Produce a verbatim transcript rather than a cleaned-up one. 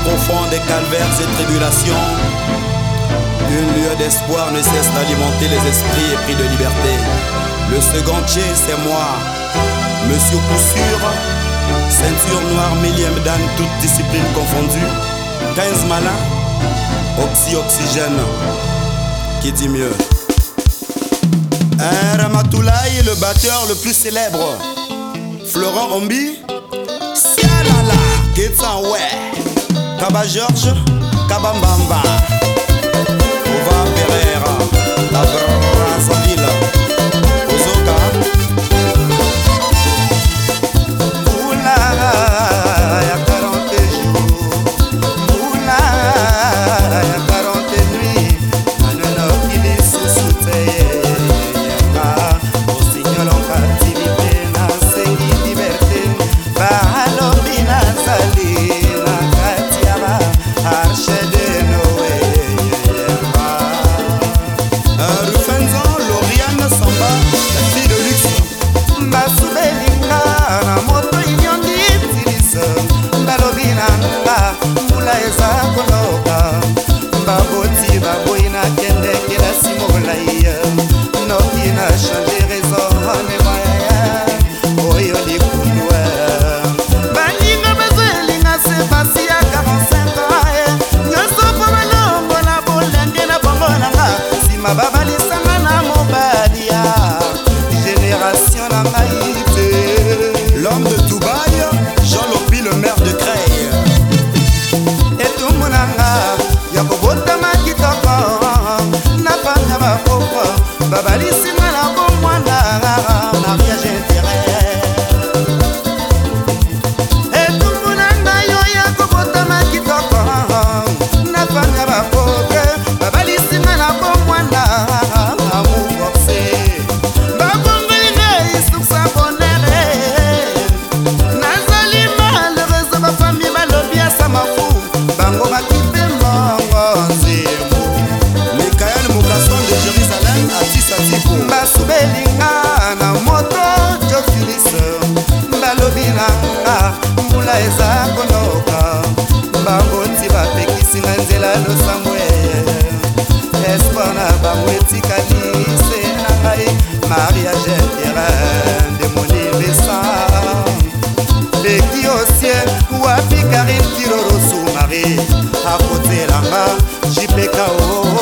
profond des calvaires et tribulations, une lueur d'espoir ne cesse d'alimenter les esprits épris de liberté. Le secondier, c'est moi, Monsieur Coup sûr, ceinture noire, millième dan, toutes disciplines confondues, quinze malins, oxy-oxygène, qui dit mieux? Un Ramatoulaye, le batteur le plus célèbre, Florent Ombi, Sialala, Ketsanwe, Kaba George, Kaba Mbamba, Ova Pereira, la Brazzaville, Ozoka. Oula, ya quarante jours, Oula, ya quarante nuits, Maneno Kili Susute, Yemba, Osignol en captivité, Nansengi liberté, Bahalobi Nazali, Nakatiaba, Arche de Noé, Yemba. Rufenzo, Lauriane Samba, la fille de luxe. Basubelinga, na moto inyondi tilisa, Balobi nanga, Mula eza koloka, Baboti baboina kende kila simola iya, Noki na change raison, ne moya, Oyo di kundwa. Baninga bezelinga se pasi ya quarante-cinq ans, Nyoso po malongo na bolenge na bongo nanga, Sima babalisanga na mobalia, Génération na maïté. L'homme de Dubaï, Jean Lopi, le maire de Creil. Et tout mon anga, Yakobota makitoko, Napanga bakoko, Babalisima na bomwana, mariage intérêt. Et tout mon anga, yo Yakobota makitoko, Napanga bakoko, Babalisima na bomwana, amour forcé. Bango bakipe mongo nzembo Mikael Moukasson de Jérusalem Atis Atipo Basubelinga na moto Jofilis Balobi nanga mbula eza konoka Bangoti bapekisinga nzela losamwe Espoir na bango etikali se na ngai Mariage terrain de mon invessant Leki au ciel, wapi Karine Kiroro sous-marée, à côté là-bas, J P K O